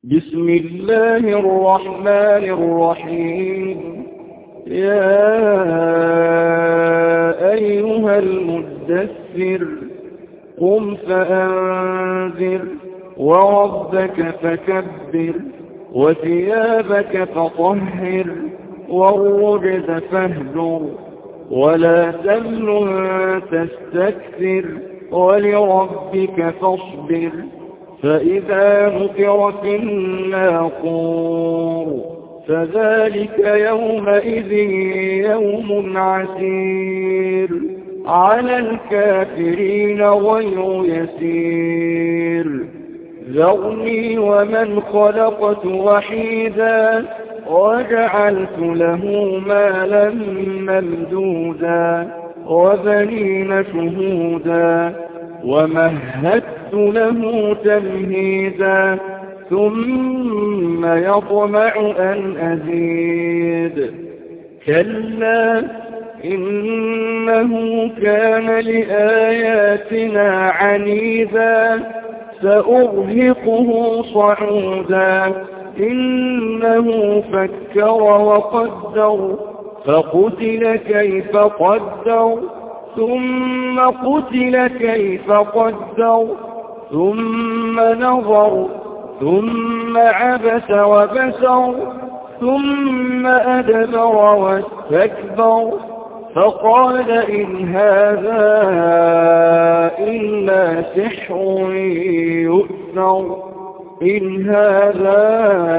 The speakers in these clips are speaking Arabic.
بسم الله الرحمن الرحيم. يا أيها المدثر قم فأنذر وربك فكبر وثيابك فطهر والرجز فاهجر ولا تمنن تستكثر ولربك فاصبر فإذا نقر في الناقور فذلك يومئذ يوم عسير على الكافرين غير يسير. ذرني ومن خلقت وحيدا وجعلت له مالا ممدودا وبنين شهودا ومهدت له تمهيدا ثم يطمع أن أزيد. كلا إنه كان لآياتنا عنيدا سأرهقه صعودا. إنه فكر وقدر فقتل كيف قدر ثم قتل كيف قدر ثم نظر ثم عبس وبسر ثم أدبر واستكبر فقال إن هذا إلا سحر يؤثر إن هذا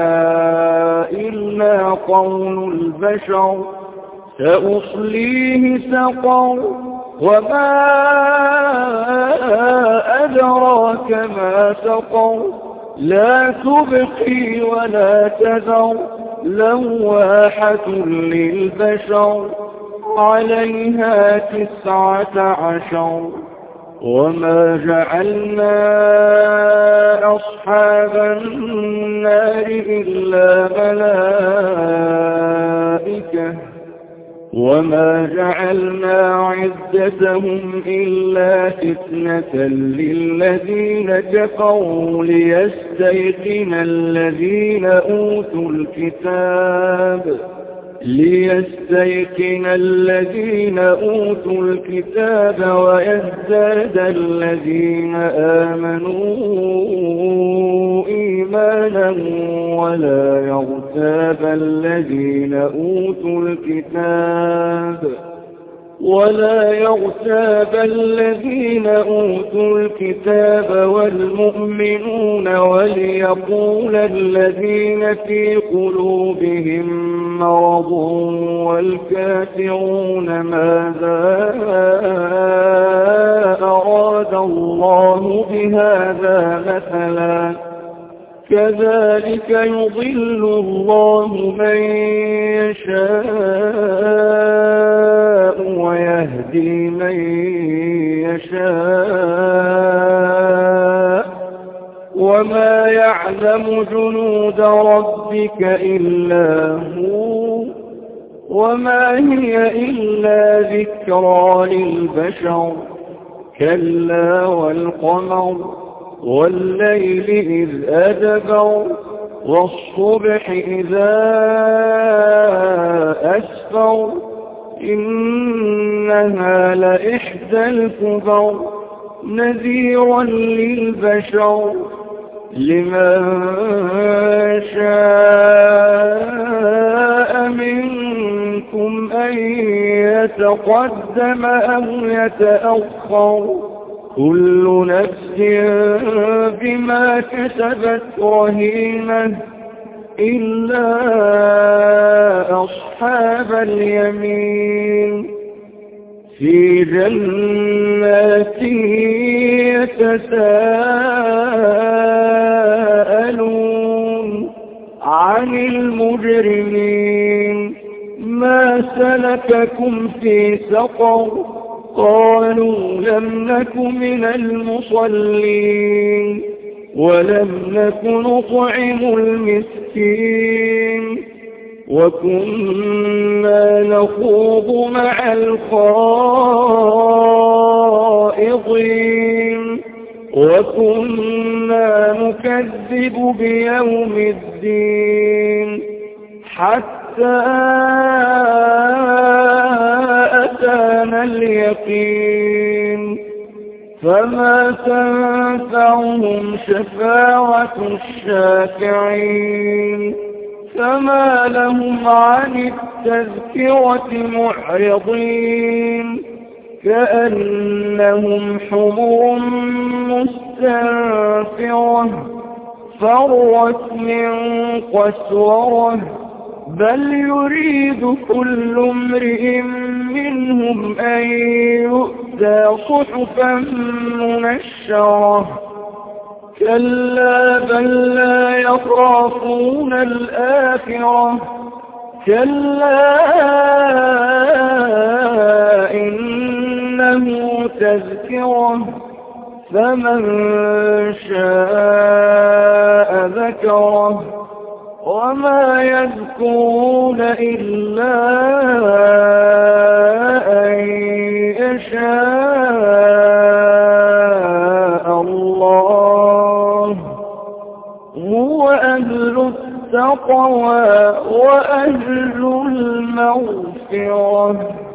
إلا قول البشر سأصليه سقر وما أدراك ما سقر لا تبقي ولا تذر لواحة للبشر عليها 19. وما جعلنا أصحاب النار إلا ملائكة وما جعلنا عدتهم إلا فتنة للذين كفروا ليستيقن الذين أوتوا الكتاب ويزداد الذين آمنوا إيمانا ولا يرتاب الذين أوتوا الكتاب والمؤمنون وليقول الذين في قلوبهم مرض والكافرون ماذا أراد الله بهذا مثلا كذلك يضل الله من يشاء ويهدي من يشاء وما يعلم جنود ربك إلا هو وما هي إلا ذكرى للبشر. كلا والقمر والليل إذ أدبر والصبح إذا أسفر إنها لإحدى الكبر نذيرا للبشر لمن شاء منكم أن يتقدم أو يتأخر كل نفس بما كسبت رهينة إلا أصحاب اليمين في جنات يتساءلون عن المجرمين ما سلككم في سقر قالوا لم نك من المصلين ولم نك نطعم المسكين وكنا نخوض مع الخائضين وكنا نكذب بيوم الدين حتى أتانا اليقين فما تنفعهم شفاعة الشافعين فما لهم عن التذكرة معرضين كأنهم حمر مستنفرة فرت من قسورة بل يريد كل امرئ منهم أن يؤتى صحفا منشرة كلا بل لا يخافون الآخرة كلا إنه تذكرة فمن شاء ذكره وما يذكرون إلا أن يشاء الله هو أهل التقوى وأهل المغفرة